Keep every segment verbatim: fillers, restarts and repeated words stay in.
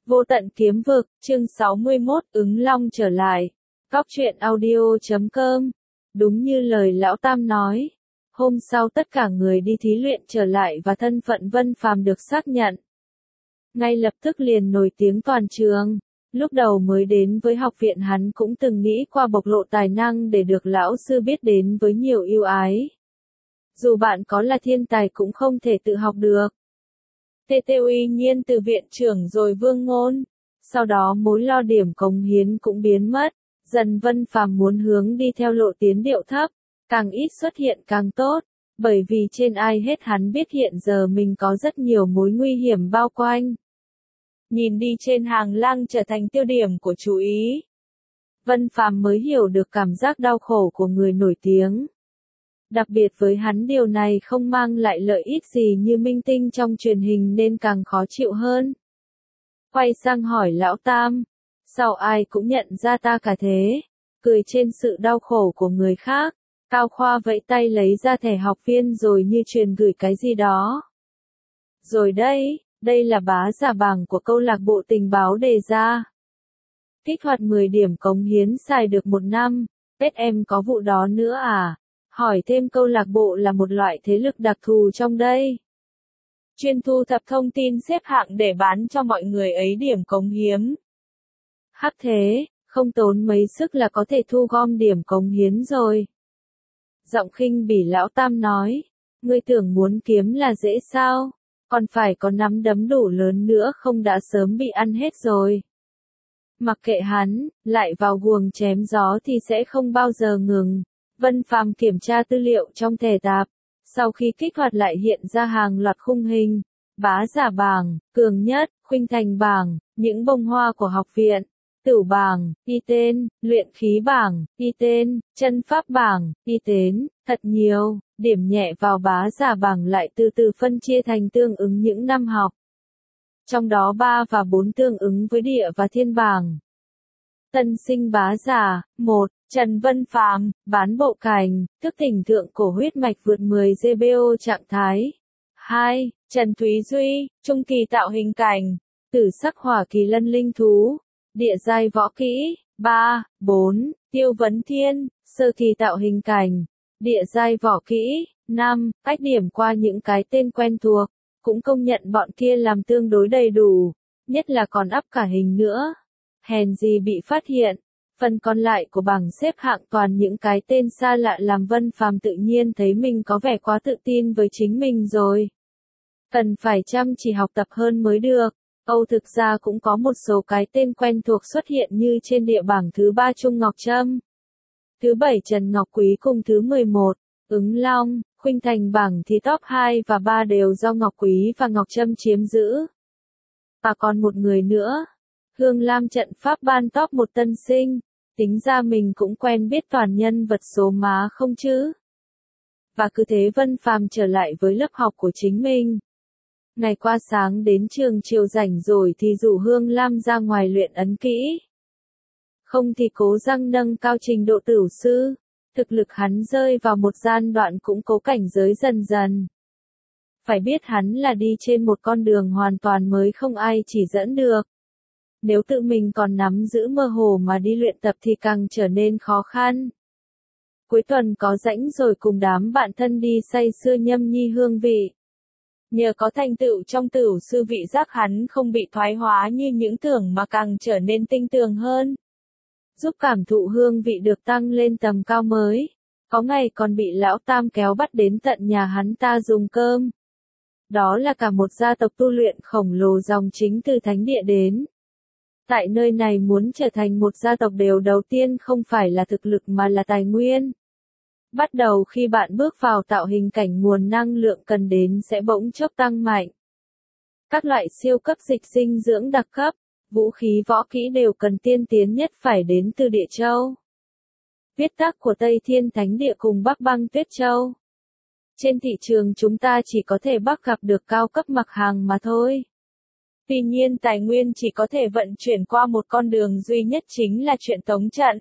Vô tận kiếm vực, chương sáu mươi mốt, ứng long trở lại. Cóc truyện audio chấm com. Đúng như lời lão Tam nói. Hôm sau tất cả người đi thí luyện trở lại và thân phận Vân Phàm được xác nhận. Ngay lập tức liền nổi tiếng toàn trường. Lúc đầu mới đến với học viện hắn cũng từng nghĩ qua bộc lộ tài năng để được lão sư biết đến với nhiều ưu ái. Dù bạn có là thiên tài cũng không thể tự học được. Tê Tê uy nhiên từ viện trưởng rồi Vương Ngôn. Sau đó mối lo điểm cống hiến cũng biến mất. Dần Vân Phàm muốn hướng đi theo lộ tiến điệu thấp. Càng ít xuất hiện càng tốt. Bởi vì trên ai hết hắn biết hiện giờ mình có rất nhiều mối nguy hiểm bao quanh. Nhìn đi trên hàng lang trở thành tiêu điểm của chú ý. Vân Phàm mới hiểu được cảm giác đau khổ của người nổi tiếng. Đặc biệt với hắn điều này không mang lại lợi ích gì như minh tinh trong truyền hình nên càng khó chịu hơn. Quay sang hỏi lão Tam, sao ai cũng nhận ra ta cả thế, cười trên sự đau khổ của người khác. Cao Khoa vẫy tay lấy ra thẻ học viên rồi như truyền gửi cái gì đó. Rồi đây, đây là bá giả bảng của câu lạc bộ tình báo đề ra. Kích hoạt mười điểm cống hiến xài được một năm, Pet em có vụ đó nữa à? Hỏi thêm câu lạc bộ là một loại thế lực đặc thù trong đây. Chuyên thu thập thông tin xếp hạng để bán cho mọi người ấy điểm cống hiến. Hắc thế, không tốn mấy sức là có thể thu gom điểm cống hiến rồi. Giọng khinh bỉ lão Tam nói, ngươi tưởng muốn kiếm là dễ sao, còn phải có nắm đấm đủ lớn nữa không đã sớm bị ăn hết rồi. Mặc kệ hắn, lại vào guồng chém gió thì sẽ không bao giờ ngừng. Vân Phàm kiểm tra tư liệu trong thẻ tạp, sau khi kích hoạt lại hiện ra hàng loạt khung hình, bá giả bảng, cường nhất, khuynh thành bảng, những bông hoa của học viện, tửu bảng, y tên, luyện khí bảng, y tên, chân pháp bảng, y tên, thật nhiều, điểm nhẹ vào bá giả bảng lại từ từ phân chia thành tương ứng những năm học. Trong đó ba và bốn tương ứng với địa và thiên bảng. Tân sinh bá giả, một. Trần Vân Phàm, bán bộ cành, thức tỉnh thượng cổ huyết mạch vượt mười gi bi ô trạng thái. hai. Trần Thúy Duy, trung kỳ tạo hình cảnh, tử sắc hỏa kỳ lân linh thú, địa giai võ kỹ. ba. bốn. Tiêu Vấn Thiên, sơ kỳ tạo hình cảnh, địa giai võ kỹ. năm. Cách điểm qua những cái tên quen thuộc, cũng công nhận bọn kia làm tương đối đầy đủ, nhất là còn up cả hình nữa. Hèn gì bị phát hiện. Phần còn lại của bảng xếp hạng toàn những cái tên xa lạ làm Vân Phàm tự nhiên thấy mình có vẻ quá tự tin với chính mình rồi. Cần phải chăm chỉ học tập hơn mới được. Âu thực ra cũng có một số cái tên quen thuộc xuất hiện như trên địa bảng thứ ba Trung Ngọc Trâm, thứ bảy Trần Ngọc Quý cùng thứ mười một, Ứng Long. Khuynh thành bảng thì top hai và ba đều do Ngọc Quý và Ngọc Trâm chiếm giữ. Và còn một người nữa. Hương Lam trận pháp ban top một tân sinh, tính ra mình cũng quen biết toàn nhân vật số má không chứ. Và cứ thế Vân Phàm trở lại với lớp học của chính mình. Ngày qua sáng đến trường chiều rảnh rồi thì rủ Hương Lam ra ngoài luyện ấn kỹ. Không thì cố gắng nâng cao trình độ tửu sư, thực lực hắn rơi vào một gian đoạn cũng cố cảnh giới dần dần. Phải biết hắn là đi trên một con đường hoàn toàn mới không ai chỉ dẫn được. Nếu tự mình còn nắm giữ mơ hồ mà đi luyện tập thì càng trở nên khó khăn. Cuối tuần có rảnh rồi cùng đám bạn thân đi say sưa nhâm nhi hương vị. Nhờ có thành tựu trong tửu sư vị giác hắn không bị thoái hóa như những tưởng mà càng trở nên tinh tường hơn. Giúp cảm thụ hương vị được tăng lên tầm cao mới. Có ngày còn bị lão Tam kéo bắt đến tận nhà hắn ta dùng cơm. Đó là cả một gia tộc tu luyện khổng lồ dòng chính từ thánh địa đến. Tại nơi này muốn trở thành một gia tộc điều đầu tiên không phải là thực lực mà là tài nguyên. Bắt đầu khi bạn bước vào tạo hình cảnh nguồn năng lượng cần đến sẽ bỗng chốc tăng mạnh. Các loại siêu cấp dịch dinh dưỡng đặc cấp, vũ khí võ kỹ đều cần tiên tiến nhất phải đến từ Địa Châu. Viết tắt của Tây Thiên Thánh Địa cùng Bắc Băng Tuyết Châu. Trên thị trường chúng ta chỉ có thể bắt gặp được cao cấp mặc hàng mà thôi. Tuy nhiên tài nguyên chỉ có thể vận chuyển qua một con đường duy nhất chính là chuyện tống trận.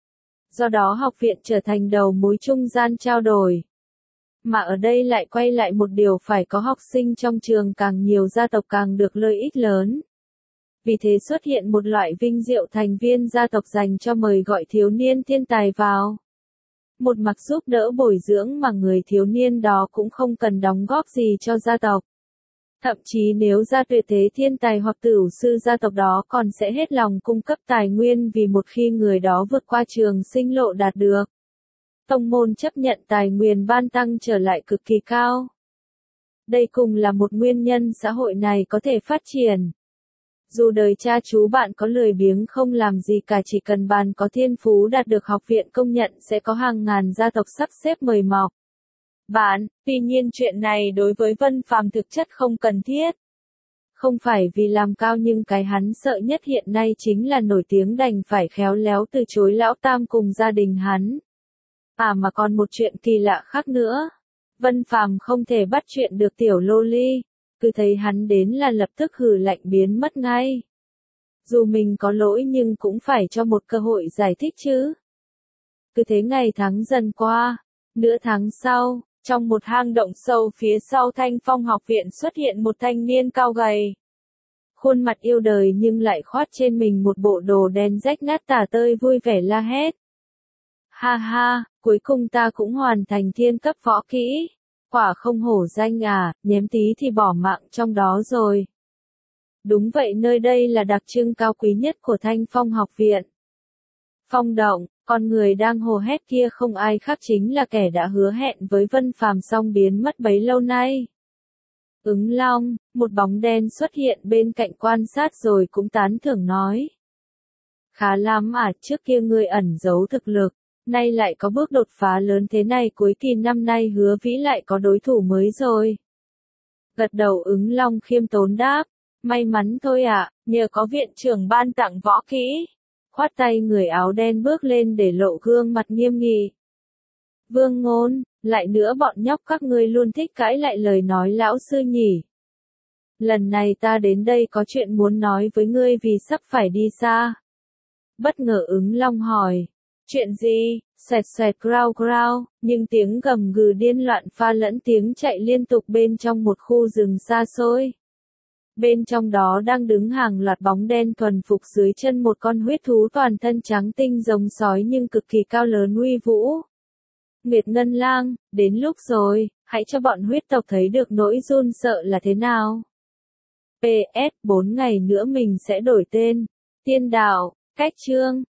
Do đó học viện trở thành đầu mối trung gian trao đổi. Mà ở đây lại quay lại một điều phải có học sinh trong trường càng nhiều gia tộc càng được lợi ích lớn. Vì thế xuất hiện một loại vinh diệu thành viên gia tộc dành cho mời gọi thiếu niên thiên tài vào. Một mặt giúp đỡ bồi dưỡng mà người thiếu niên đó cũng không cần đóng góp gì cho gia tộc. Thậm chí nếu ra tuyệt thế thiên tài hoặc tửu sư gia tộc đó còn sẽ hết lòng cung cấp tài nguyên vì một khi người đó vượt qua trường sinh lộ đạt được. Tông môn chấp nhận tài nguyên ban tăng trở lại cực kỳ cao. Đây cùng là một nguyên nhân xã hội này có thể phát triển. Dù đời cha chú bạn có lười biếng không làm gì cả, chỉ cần bạn có thiên phú đạt được học viện công nhận sẽ có hàng ngàn gia tộc sắp xếp mời mọc bạn. Tuy nhiên chuyện này đối với Vân Phàm thực chất không cần thiết. Không phải vì làm cao, nhưng cái hắn sợ nhất hiện nay chính là nổi tiếng đành phải khéo léo từ chối lão tam cùng gia đình hắn. À mà còn một chuyện kỳ lạ khác nữa. Vân Phàm không thể bắt chuyện được tiểu loli, cứ thấy hắn đến là lập tức hừ lạnh biến mất ngay. Dù mình có lỗi nhưng cũng phải cho một cơ hội giải thích chứ. Cứ thế ngày tháng dần qua, nửa tháng sau, trong một hang động sâu phía sau Thanh Phong học viện xuất hiện một thanh niên cao gầy. Khuôn mặt yêu đời nhưng lại khoác trên mình một bộ đồ đen rách nát tả tơi, vui vẻ la hét. Ha ha, cuối cùng ta cũng hoàn thành thiên cấp võ kỹ. Quả không hổ danh à, nhém tí thì bỏ mạng trong đó rồi. Đúng vậy, nơi đây là đặc trưng cao quý nhất của Thanh Phong học viện. Phong động, con người đang hò hét kia không ai khác chính là kẻ đã hứa hẹn với Vân Phàm xong biến mất bấy lâu nay. Ứng Long, một bóng đen xuất hiện bên cạnh quan sát rồi cũng tán thưởng nói. Khá lắm à, trước kia ngươi ẩn giấu thực lực, nay lại có bước đột phá lớn thế này, cuối kỳ năm nay Hứa Vĩ lại có đối thủ mới rồi. Gật đầu Ứng Long khiêm tốn đáp, may mắn thôi ạ, à, nhờ có viện trưởng ban tặng võ kỹ. Khoát tay người áo đen bước lên để lộ gương mặt nghiêm nghị. Vương Ngôn, lại nữa bọn nhóc các ngươi luôn thích cãi lại lời nói lão sư nhỉ. Lần này ta đến đây có chuyện muốn nói với ngươi vì sắp phải đi xa. Bất ngờ Ứng Long hỏi. Chuyện gì? Xoẹt xoẹt grao grao, nhưng tiếng gầm gừ điên loạn pha lẫn tiếng chạy liên tục bên trong một khu rừng xa xôi. Bên trong đó đang đứng hàng loạt bóng đen thuần phục dưới chân một con huyết thú toàn thân trắng tinh giống sói nhưng cực kỳ cao lớn uy vũ. Nguyệt Ngân Lang, đến lúc rồi, hãy cho bọn huyết tộc thấy được nỗi run sợ là thế nào. pê ét bốn ngày nữa mình sẽ đổi tên. Tiên đạo, cách chương.